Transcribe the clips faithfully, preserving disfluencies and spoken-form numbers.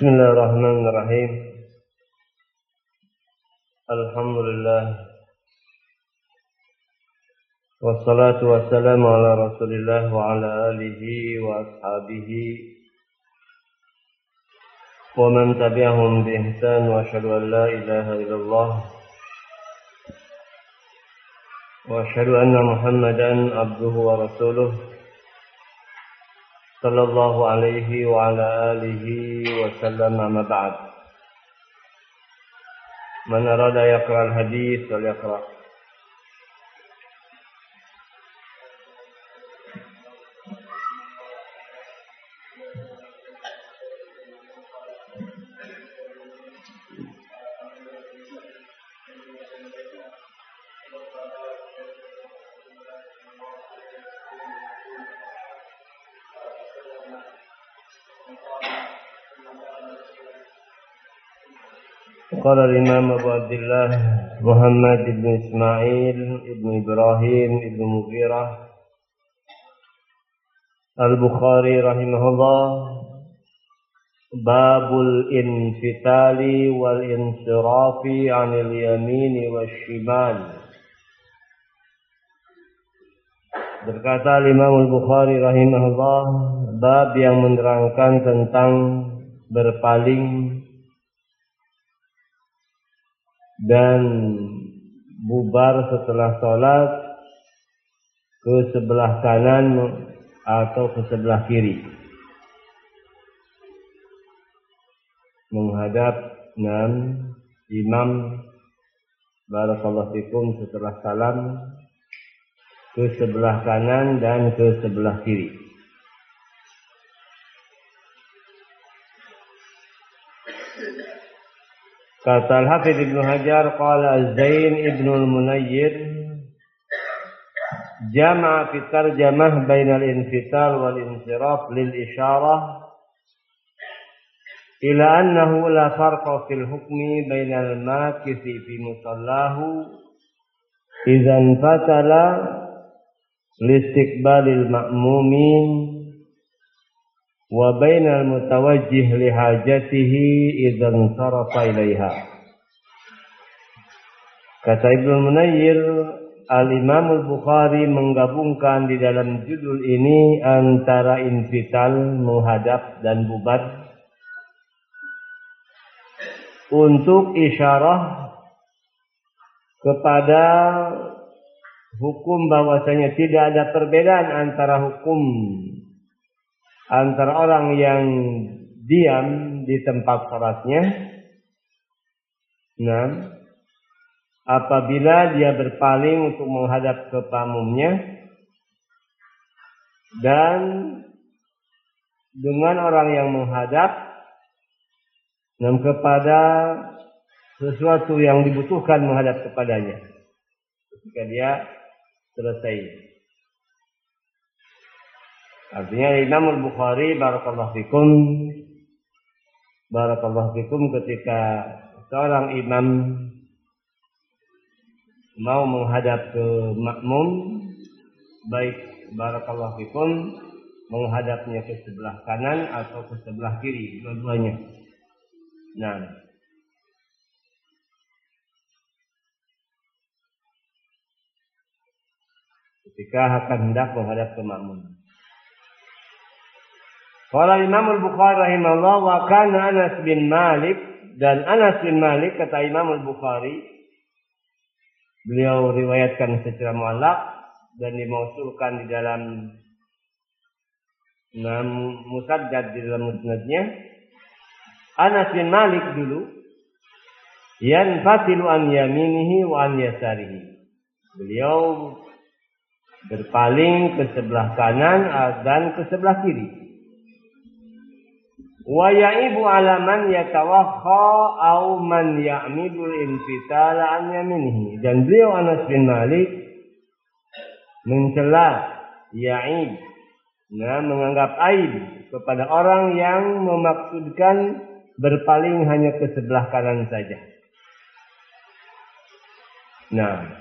Bismillahirrahmanirrahim. Alhamdulillah. Wassalatu wassalamu ala Rasulillah wa ala alihi wa ashabihi wa man tabi'ahum bi ihsan wa asyhadu an la ilaha illallah wa asyhadu anna Muhammadan abduhu wa rasuluh sallallahu alaihi wa ala alihi wa sallam, amma ba'd. Man arada yaqra al-hadith wal yaqra. قال الإمام أبو عبد الله محمد بن إسماعيل بن إبراهيم بن مغيرة البخاري رحمه الله: باب الانفتال والانصراف عن اليمين والشمال. Berkata Imam Al-Bukhari rahimahullah, bab yang menerangkan tentang berpaling dan bubar setelah sholat ke sebelah kanan atau ke sebelah kiri, menghadap enam imam barakallahu fikum setelah salam ke sebelah kanan dan ke sebelah kiri. Kata Al-Hafidz Ibnu Hajar, qala Zain Ibnu Al-Munayyir jama'a fi tarjamah bainal infital wal insiraf lil isyarah ila annahu la farqa fil hukmi bainal makithi fi musallahu idza fatala listiqbalil ma'mumin wa bainal mutawajjih li hajatihi idzan sarafa ilaiha. Kata Ibnu Munayyir, Al-Imam Al-Bukhari menggabungkan di dalam judul ini antara infital, menghadap, dan bubar untuk isyarah kepada hukum bahwasanya tidak ada perbedaan antara hukum antara orang yang diam di tempat salatnya, nah, apabila dia berpaling untuk menghadap ke makmumnya, dan dengan orang yang menghadap dan kepada sesuatu yang dibutuhkan menghadap kepadanya ketika dia selesai. Artinya Imam Al-Bukhari barakallahu fikum barakallahu fikum ketika seorang imam mau menghadap ke makmum, baik barakallahu fikum menghadapnya ke sebelah kanan atau ke sebelah kiri, dua-duanya. Nah, ketika akan hendak menghadap ke makmum. Qala Imam Al-Bukhari rahimahullah, wa kana Anas bin Malik, dan Anas bin Malik, kata Imam Al-Bukhari, beliau riwayatkan secara mu'allaq dan dimausulkan di dalam Musaddad, di dalam musnadnya. Anas bin Malik dulu yanfatilu an yaminihi wa an yasarihi. Beliau berpaling ke sebelah kanan dan ke sebelah kiri. Wa ya'ibu ala man yatawakha au man ya'midul infitala an yaminihi. Dan beliau Anas bin Malik mencela, ya'ib, nah, menganggap aib kepada orang yang memaksudkan berpaling hanya ke sebelah kanan saja. Nah,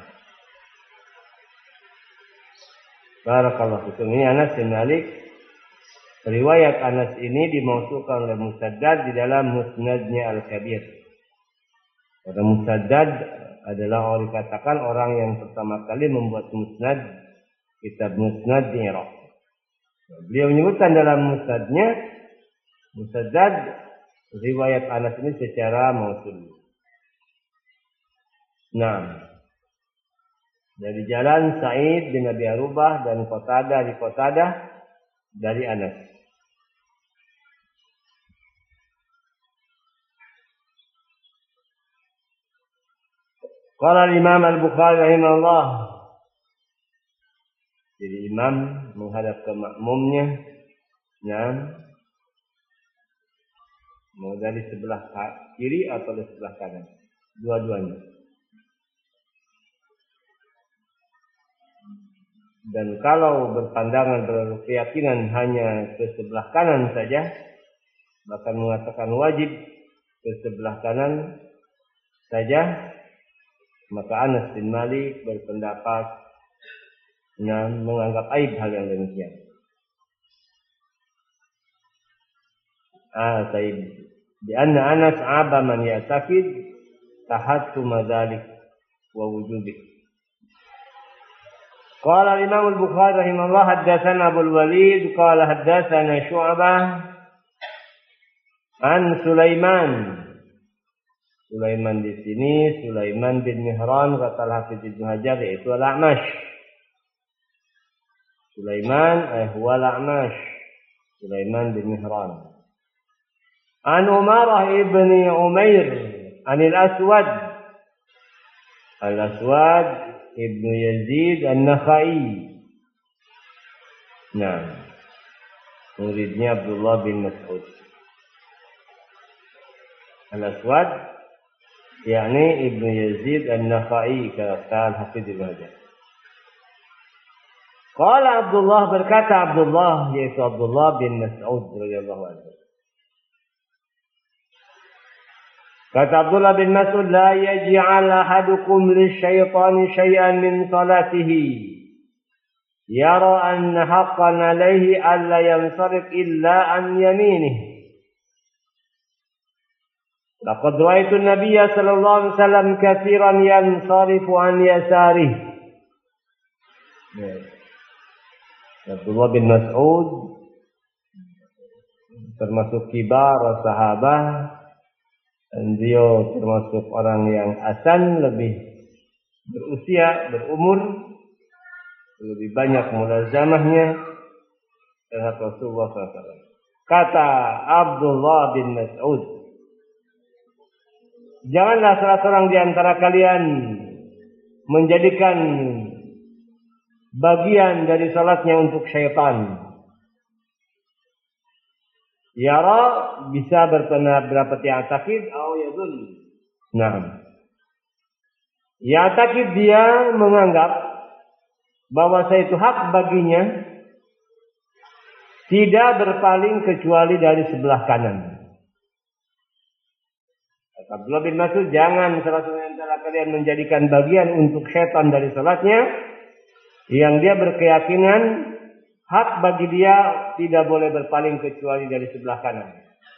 barakallahu fikum. Ini Anas bin Malik Riwayat Anas ini dimausukan oleh Musaddad di dalam Musnadnya Al-Kabir. Karena Musaddad adalah orang dikatakan orang yang pertama kali membuat musnad, kitab musnad di Iraq. Beliau menyebutkan dalam musnadnya, Musaddad, riwayat Anas ini secara mausul. Nah, dari jalan Sa'id bin Abi Arubah dan Qatadah di Qatadah dari Anas. Qala Imam Al-Bukhari rahimahullah. Jadi imam menghadap ke makmumnya. Nah, mau dari sebelah kiri atau dari sebelah kanan? Dua-duanya. Dan kalau berpandangan berkeyakinan hanya ke sebelah kanan saja, bahkan mengatakan wajib ke sebelah kanan saja, maka Anas bin Malik berpendapat dan menganggap aib hal yang demikian. Ah, saib. Di anna Anas aba man ya'taqid tahattu madzalik wa wujubih. Qala Imam Al-Bukhari rahimahullah haddatsana Abu Walid qala haddatsana Syu'bah an Sulaiman. Sulaiman di sini Sulaiman bin Mihran kata Al-Hafiz Ibnu Hajar yaitu Al-A'mash. Sulaiman eh huwa Al-A'mash. Sulaiman bin Mihran. An Umarah ibni Umair anil Aswad. Al-Aswad Ibnu Yazid An-Nakhai. Nah, muridnya Abdullah bin Mas'ud. Al-Aswad yakni Ibnu Yazid An-Nakhai kata Al-Hafiz Ibnu Hajar. Qala Abdullah berkata Abdullah yaitu Abdullah bin Mas'ud radhiyallahu anhu. Kata Abdullah bin Mas'ud, la yaj'al ahadukum lisyaitani syai'an min salatihi. Yara anna haqqan alaihi alla yansarif illa an yaminih. Laqad ra'aitu an-nabiyya sallallahu alaihi wasallam katsiran yansarifu an yasarih. Abdullah bin Mas'ud termasuk kibar sahabat. Dan beliau termasuk orang yang asan, lebih berusia, berumur, lebih banyak mulazamahnya dengan Rasulullah sallallahu alaihi wasallam. Kata Abdullah bin Mas'ud, janganlah salah seorang di antara kalian menjadikan bagian dari salatnya untuk syaitan. Yara bisa berpendapat ya'taqid atau yadun. Nah, ya'taqid dia menganggap bahwa itu hak baginya tidak berpaling kecuali dari sebelah kanan. Abdullah bin Mas'ud, jangan salah satu antara kalian menjadikan bagian untuk syaitan dari salatnya yang dia berkeyakinan hak bagi dia tidak boleh berpaling kecuali dari sebelah kanan.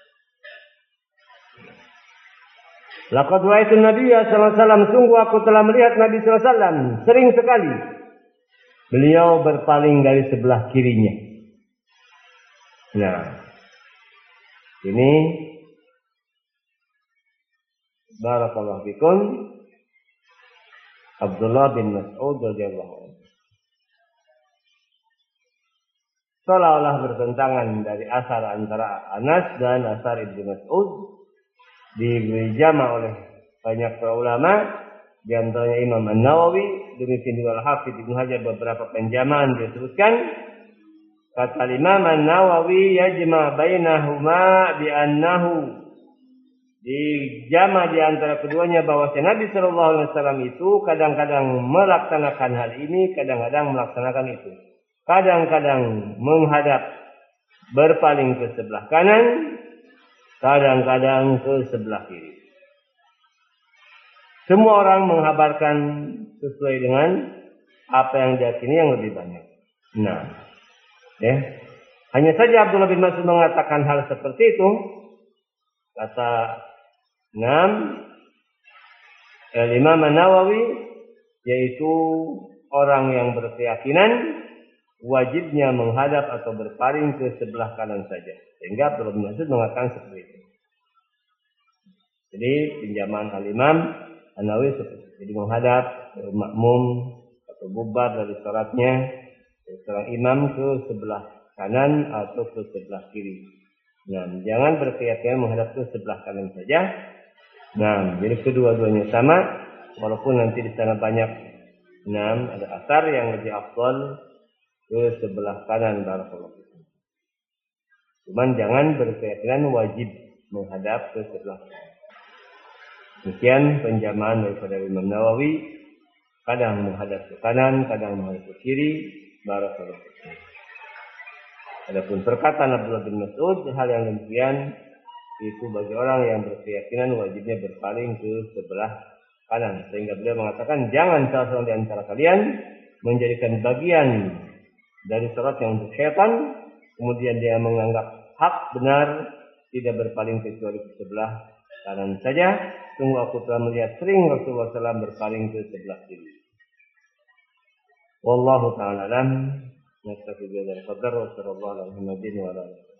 Laqad ra'aitu an-nabiyya sallallahu alaihi wasallam, sungguh aku telah melihat Nabi sallallahu alaihi wasallam sering sekali beliau berpaling dari sebelah kirinya. Nah, ini barakallahu fikum Abdullah bin Mas'ud radhiyallahu anhu. Seolah-olah bertentangan dari asar antara Anas dan asar Ibnu Mas'ud, diberi jama oleh banyak para ulama, di antaranya Imam An-Nawawi, demikian juga Al-Hafiz Ibnu Hajar beberapa penjamaan disebutkan. Kata Imam An-Nawawi, yajma bainahuma bi annahu, di jama di antara keduanya bahwa Nabi sallallahu alaihi wasallam itu kadang-kadang melaksanakan hal ini, kadang-kadang melaksanakan itu. Kadang-kadang menghadap berpaling ke sebelah kanan, kadang-kadang ke sebelah kiri. Semua orang menghabarkan sesuai dengan apa yang diyakini yang lebih banyak. Nah, ya. Hanya saja Abdullah bin Mas'ud mengatakan hal seperti itu. Kata enam Imam An-Nawawi, yaitu orang yang berkeyakinan wajibnya menghadap atau berpaling ke sebelah kanan saja. Sehingga Abdullah bin Mas'ud mengatakan seperti itu. Jadi pinjaman Al-Imam An-Nawawi seperti itu. Jadi menghadap makmum atau bubar dari salatnya seorang imam ke sebelah kanan atau ke sebelah kiri. Nah, jangan berkeyakinan menghadap ke sebelah kanan saja. Nah, jadi kedua-duanya sama, walaupun nanti di sana banyak, nah, ada asar yang lebih afdal ke sebelah kanan barakallahu fikum. Cuman jangan berkeyakinan wajib menghadap ke sebelah kanan. Demikian penjamaan daripada Imam Nawawi, kadang menghadap ke kanan, kadang menghadap ke kiri, barakallahu fikum. Adapun perkataan Abdullah bin Mas'ud, hal yang demikian itu bagi orang yang berkeyakinan wajibnya berpaling ke sebelah kanan. Sehingga beliau mengatakan, jangan salah seorang di antara kalian menjadikan bagian dari salat yang untuk syaitan, kemudian dia menganggap hak benar, tidak berpaling kecuali ke sebelah kanan saja. Sungguh aku telah melihat sering Rasulullah shallallahu alaihi wasallam berpaling ke sebelah kiri. Wallahu ta'ala alam. Nastaghfirullaha wa sallallahu alaihi wa sallam.